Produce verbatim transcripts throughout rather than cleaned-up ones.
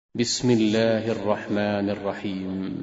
بسم الله الرحمن الرحيم.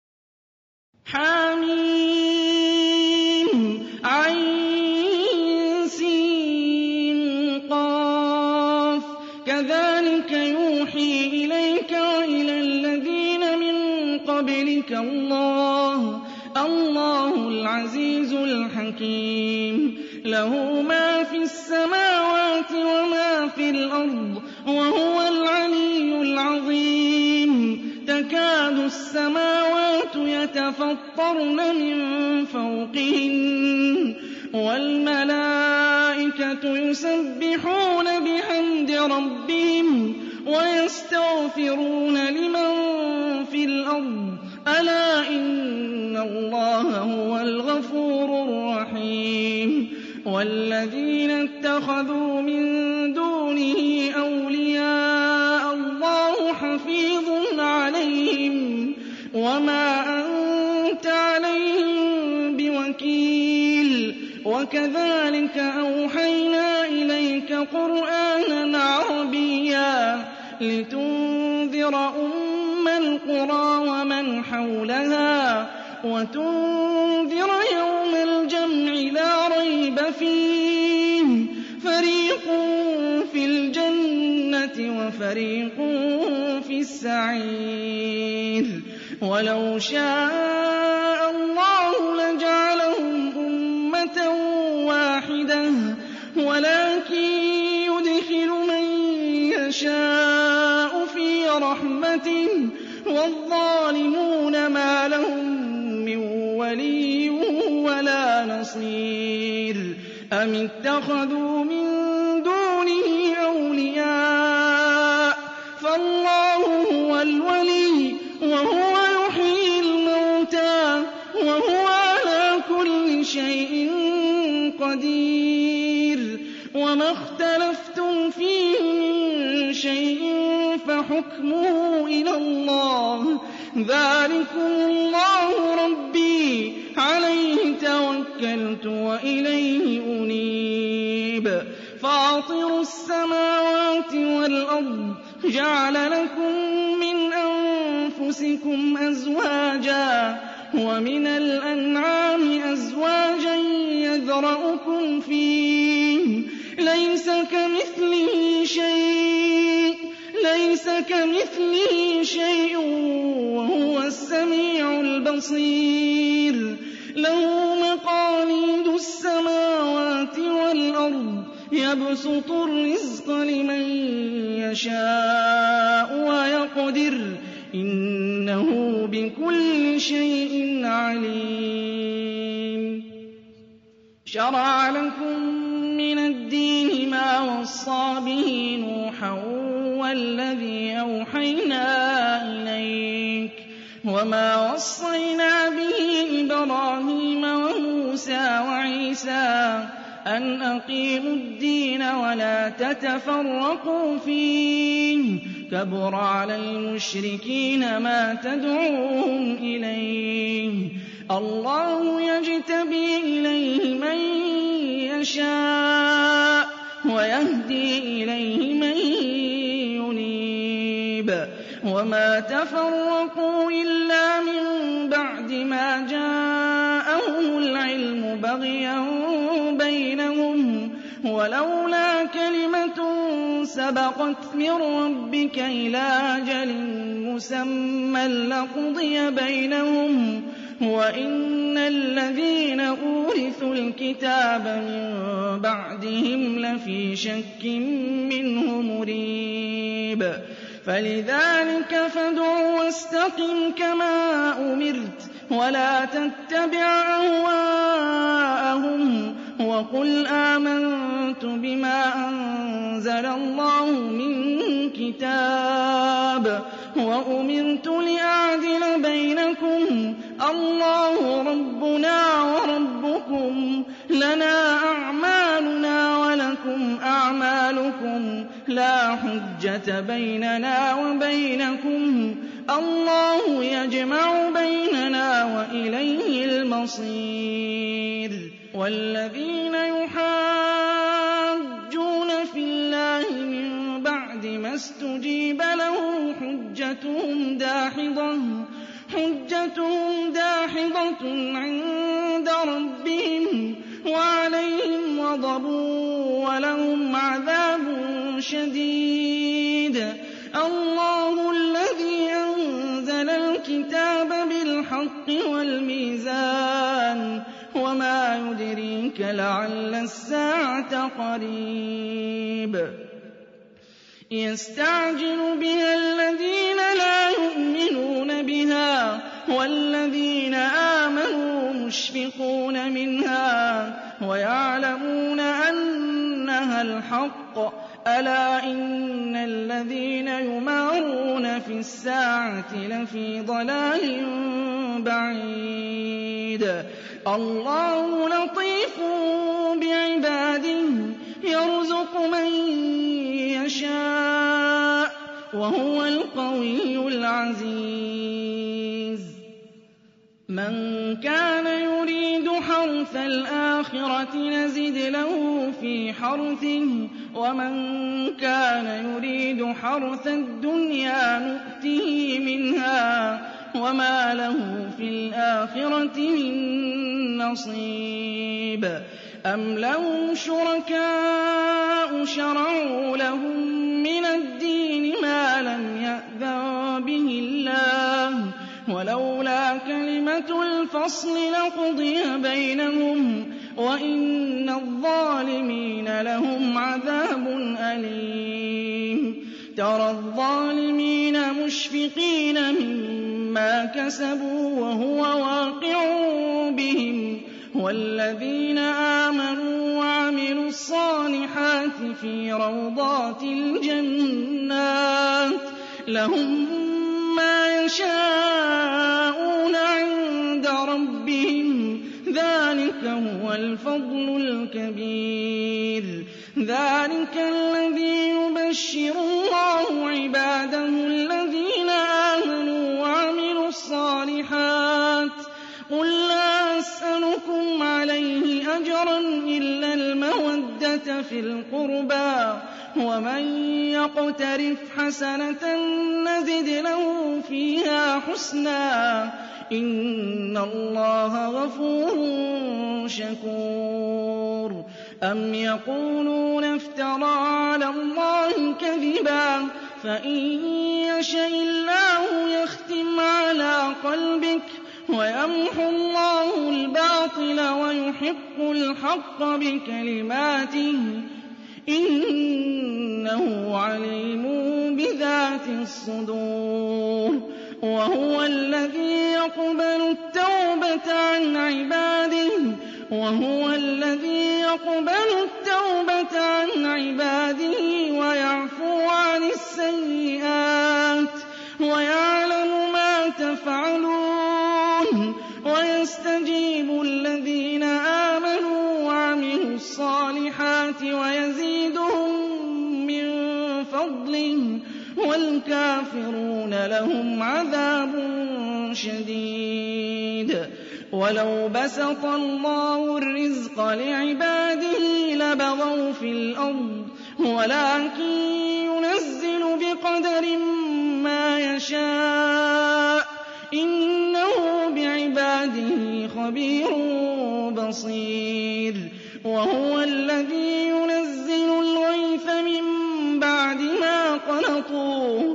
حميم عين سين قاف كذلك يوحي إليك وإلى الذين من قبلك الله الله العزيز الحكيم له ما في السماوات وما في الأرض وهو العلي العظيم تكاد السماوات يتفطرن من فوقهن والملائكة يسبحون بحمد ربهم ويستغفرون لمن في الأرض ألا إن الله هو الغفور الرحيم والذين اتخذوا من دونه أولياء الله حفيظ عليهم وما أنت عليهم بوكيل وكذلك أوحينا إليك قرآنا عربيا لتنذر أم القرى ومن حولها وتنذر يوم الجمع لا ريب فيه فريق في الجنة وفريق في السعير ولو شاء الله لجعلهم أمة واحدة ولكن يدخل من يشاء في رحمته والظالمون ما لهم من ولي ولا نصير أم اتخذوا من دونه أولياء فالله هو الولي وهو يحيي الموتى وهو على كل شيء قدير وما اختلفتم فيه من شيء فحكمه إلى الله ذلكم الله ربي عليه توكلت وإليه أنيب فاطر السماوات والأرض جعل لكم من أنفسكم أزواجا ومن الأنعام أزواجا يذرأكم فيه ليس كمثله شيء ليس كمثله شيء وهو السميع البصير له مقاليد السماوات والأرض يبسط الرزق لمن يشاء ويقدر إنه بكل شيء عليم شرع لكم من الدين ما وصى به نوحا والذي أوحينا إليك وما وصينا به إبراهيم وموسى وعيسى أن أقيموا الدين ولا تتفرقوا فيه كبر على المشركين ما تدعوهم إليه الله يجتبي إليه من يشاء ويهدي إليه من ينيب وما تفرقوا إلا من بعد ما جاءهم العلم بغيا بينهم ولولا كلمة سبقت من ربك إلى أجل مسمى لقضي بينهم وإن الذين أورثوا الكتاب من بعدهم لفي شك منه مريب فلذلك فادع واستقم كما أمرت ولا تتبع أهواءهم وقل آمنت بما أنزل الله من كتاب وأمرت لأعدل بينكم الله ربنا وربكم لنا أعمالنا ولكم أعمالكم لا حجة بيننا وبينكم الله يجمع بيننا وإليه المصير والذين يحاجون في الله من بعد ما استجيب له حجتهم داحضة حجتهم داحضة عند ربهم وعليهم غضب ولهم عذاب شديد. الله الذي أنزل الكتاب بالحق والميزان وما يدريك لعل الساعة قريب. يستعجل بها الذين لا يؤمنون بها والذين آمنوا مشفقون منها ويعلمون أنها الحق. ألا إن الذين يمارون في الساعة لفي ضلال بعيد. الله لطيف بعباده يرزق من يشاء وهو القوي العزيز. من كان يريد حرث الآخرة نزد له في حرثه ومن كان يريد حرث الدنيا نؤته منها وما له في الآخرة من نصيب. أم لهم شركاء شرعوا لهم من الدين ما لم يأذن به الله ولولا كلمة الفصل لقضي بينهم وإن الظالمين لهم عذاب أليم. ترى الظالمين مشفقين مما كسبوا وهو واقع بهم والذين آمنوا وعملوا الصالحات في روضات الجنات لهم ما يشاءون عند ربهم ذلك هو الفضل الكبير. ذلك الذي يبشر الله عباده الذين آمنوا وعملوا الصالحات. قل لا أسألكم عليه أجرا إلا المودة في القربى ومن يقترف حسنة نزد له فيها حسنا إن الله غفور شكور. أم يقولون افترى على الله كذبا فإن يشأ الله يختم على قلبك ويمحو الله الباطل ويحق الحق بكلماته إنه عليم بذات الصدور. وهو الذي يقبل التوبة عن عباده وهو الذي يقبل التوبة عن عباده ويعفو عن السيئات ويعلم ما تفعلون. ويستجيب الذين آمنوا وعملوا الصالحات ويزيدهم من فضله والكافرون لهم عذاب شديد. ولو بسط الله الرزق لعباده لبغوا في الأرض ولكن ينزل بقدر ما يشاء إنه بعباده خبير بصير. وهو الذي ينزل الغيث من بعد ما قنطوا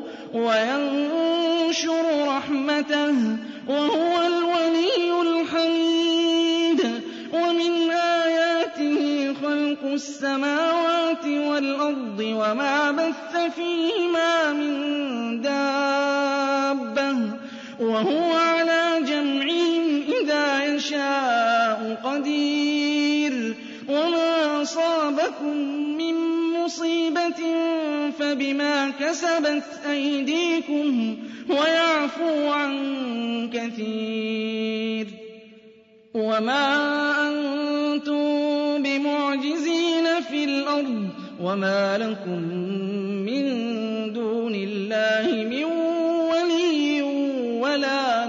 وينشر رحمته وهو الولي الحميد. ومن آياته خلق السماوات والأرض وما بث فيهما من دابة وهو على جمعهم إذا يشاء قدير. وما أصابكم من مصيبة فبما كسبت أيديكم ويعفو عن كثير. وما أنتم بمعجزين في الأرض وما لكم من دون الله من ولي ولا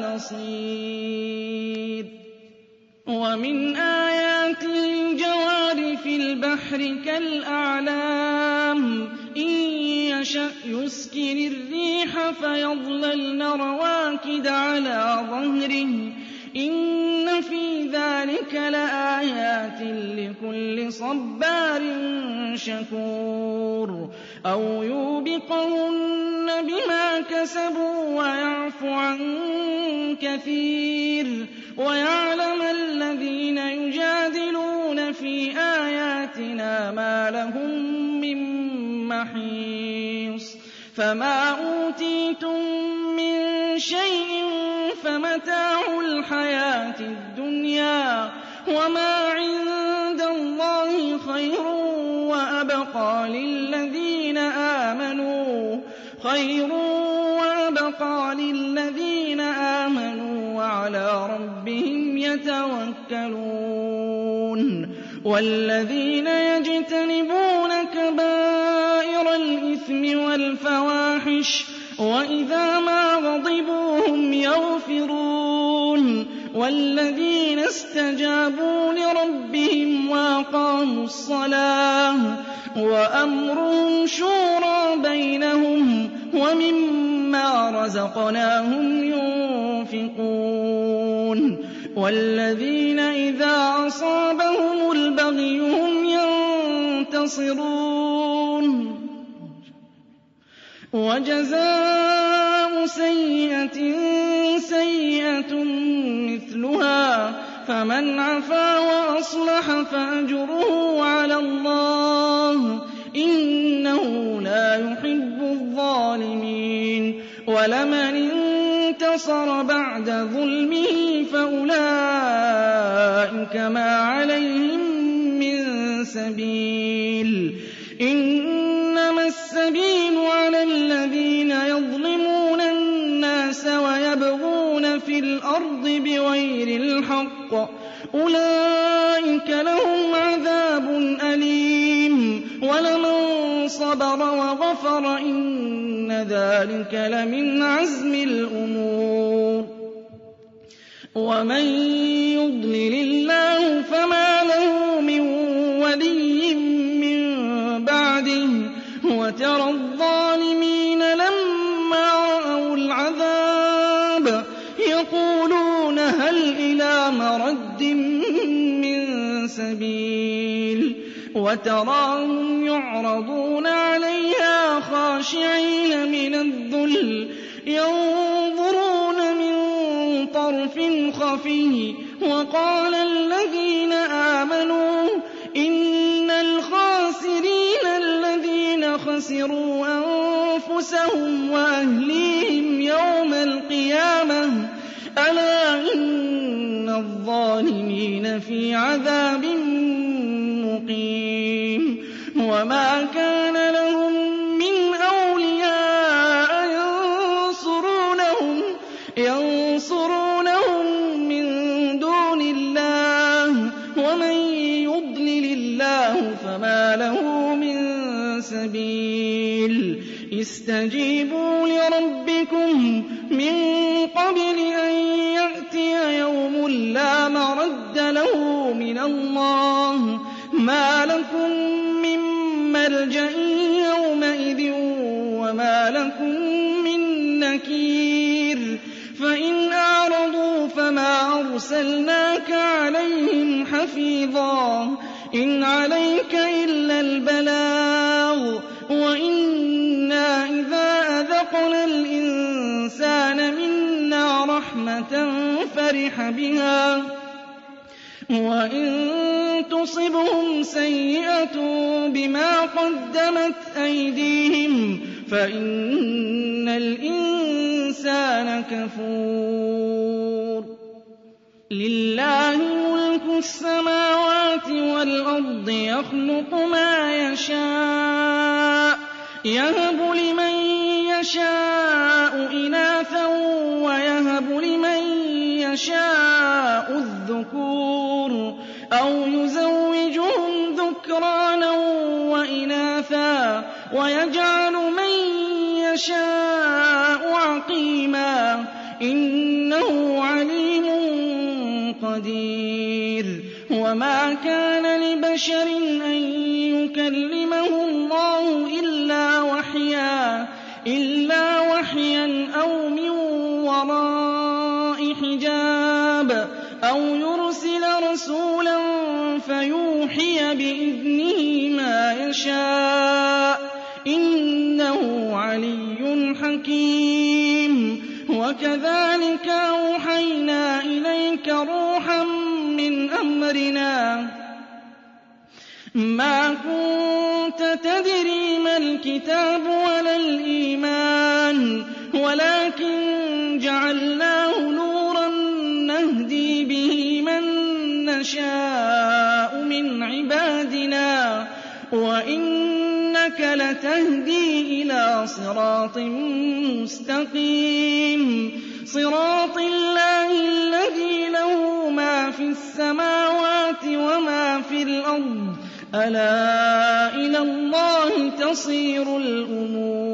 نصير. ومن آياته الجوار في البحر كالأعلام إن يشأ يُسْكِنِ الرِّيحَ فَيَظْلَلْنَ رَوَاكِدَ عَلَىٰ ظَهْرِهِ إِنَّ فِي ذَٰلِكَ لَآيَاتٍ لِّكُلِّ صَبَّارٍ شَكُورٍ أَوْ يُوبِقَهُنَّ بِمَا كَسَبُوا وَيَعْفُ عَن كَثِيرٍ وَيَعْلَمَ الَّذِينَ يُجَادِلُونَ فِي آيَاتِنَا مَا لَهُم مِّن مَّحِيصٍ فَمَا أُوتِيتُم مِّن شَيْءٍ فَمَتَاعُ الْحَيَاةِ الدُّنْيَا وَمَا عِندَ اللَّهِ خَيْرٌ وَأَبْقَىٰ لِلَّذِينَ آمَنُوا خَيْرٌ وَأَبْقَىٰ لِلَّذِينَ آمَنُوا وَعَلَىٰ رَبِّهِمْ يَتَوَكَّلُونَ وَالَّذِينَ يَجْتَنِبُونَ كَبَائِرَ الْإِثْمِ وَالْفَوَاحِشَ وَإِذَا مَا غَضِبُوا هُمْ يَغْفِرُونَ وَالَّذِينَ اسْتَجَابُوا لِرَبِّهِمْ وَأَقَامُوا الصَّلَاةَ وَأَمْرُهُمْ شُورَىٰ بَيْنَهُمْ وَمِمَّا رَزَقْنَاهُمْ يُنفِقُونَ وَالَّذِينَ إِذَا أَصَابَهُمُ الْبَغْيُ هُمْ يَنتَصِرُونَ وَجَزَاءُ سَيِّئَةٍ سَيِّئَةٌ مِّثْلُهَا فَمَنْ عَفَا وَأَصْلَحَ فَأَجْرُهُ عَلَى اللَّهِ إِنَّهُ لَا يُحِبُّ الظَّالِمِينَ وَلَمَنِ انتَصَرَ بَعْدَ ظُلْمِهِ فَأُولَٰئِكَ مَا عَلَيْهِم مِّن سَبِيلٍ إِنَّمَا السَّبِيلُ عَلَى الَّذِينَ يَظْلِمُونَ النَّاسَ وَيَبْغُونَ فِي الْأَرْضِ بِغَيْرِ الْحَقِّ أُولَٰئِكَ لَهُمْ عَذَابٌ أَلِيمٌ وَلَمَن صَبَرَ وَغَفَرَ إِنَّ ذَٰلِكَ لَمِنْ عَزْمِ الْأُمُورِ وَمَن يُضْلِلِ اللَّهُ فَمَا لَهُ مِن وَلِيٍّ مِّن بَعْدِهِ وَتَرَى الظَّالِمِينَ لَمَّا رَأَوُا الْعَذَابَ يَقُولُونَ هَلْ إِلَىٰ مَرَدٍّ مِّن سَبِيلٍ وَتَرَاهُمْ يُعْرَضُونَ عَلَيْهَا خَاشِعِينَ مِنَ الذُّلِّ يَنظُرُونَ مِن طَرْفٍ خَفِيٍّ وَقَالَ الَّذِينَ آمَنُوا إِنَّ الْخَاسِرِينَ الَّذِينَ خَسِرُوا أَنفُسَهُمْ وَأَهْلِيهِمْ يَوْمَ الْقِيَامَةِ أَلَا إِنَّ الظَّالِمِينَ فِي عَذَابٍ مُّقِيمٍ وَمَا كَانَ لَهُم مِّنْ أَوْلِيَاءَ يَنصُرُونَهُمْ يَنصُرُونَهُم مِّن دُونِ اللَّهِ وَمَن يُضْلِلِ اللَّهُ فَمَا لَهُ مِن سَبِيلٍ اسْتَجِيبُوا لِرَبِّكُم مِّن قَبْلِ أَن يَأْتِيَ يَوْمٌ لَّا مَرَدَّ لَهُ مِنَ اللَّهِ مَا لَكُم مِّن مَّلْجَإٍ يَوْمَئِذٍ وَمَا لَكُم مِّن نَّكِيرٍ فَإِنْ أَعْرَضُوا فَمَا أَرْسَلْنَاكَ عَلَيْهِمْ حَفِيظًا إِنْ عَلَيْكَ إِلَّا الْبَلَاغُ وَإِنَّا إِذَا أَذَقْنَا الْإِنسَانَ مِنَّا رَحْمَةً فَرِحَ بِهَا وَإِن تُصِبْهُمْ سَيِّئَةٌ بِمَا قَدَّمَتْ أَيْدِيهِمْ فَإِنَّ الْإِنسَانَ كَفُورٌ لِلَّهِ مُلْكُ السَّمَاوَاتِ وَالْأَرْضِ يَخْلُقُ مَا يَشَاءُ يَهَبُ لِمَن يَشَاءُ إِنَاثًا وَيَهَبُ لِمَن يَشَاءُ الذُّكُورَ أَوْ يُزَوِّجُهُمْ ذُكْرَانًا وَإِنَاثًا وَيَجْعَلُ مَن يَشَاءُ عَقِيمًا إِنَّهُ عَلِيمٌ قَدِيرٌ وَمَا كَانَ لِبَشَرٍ أَن يُكَلِّمَهُ اللَّهُ إِلَّا وَحْيًا وَرَاءِ حِجَابٍ أَوْ يُرْسِلَ رَسُولًا فَيُوحِيَ بِإِذْنِهِ مَا يَشَاءُ ۚ إِنَّهُ عَلِيٌّ حَكِيمٌ. وَكَذَٰلِكَ أَوْحَيْنَا إِلَيْكَ رُوحًا مِّنْ أَمْرِنَا مَا كُنتَ تَدْرِي مَا الْكِتَابُ وَلَا الْإِيمَانُ وَلَٰكِن جَعَلْنَاهُ نُورًا نَّهْدِي بِهِ مَن نَّشَاءُ مِنْ عِبَادِنَا ۚ وَإِنَّكَ لَتَهْدِي إِلَىٰ صِرَاطٍ مُّسْتَقِيمٍ صِرَاطِ اللَّهِ الَّذِي لَهُ مَا فِي السَّمَاوَاتِ وَمَا فِي الْأَرْضِ ۗ أَلَا إِلَى اللَّهِ تَصِيرُ الْأُمُورُ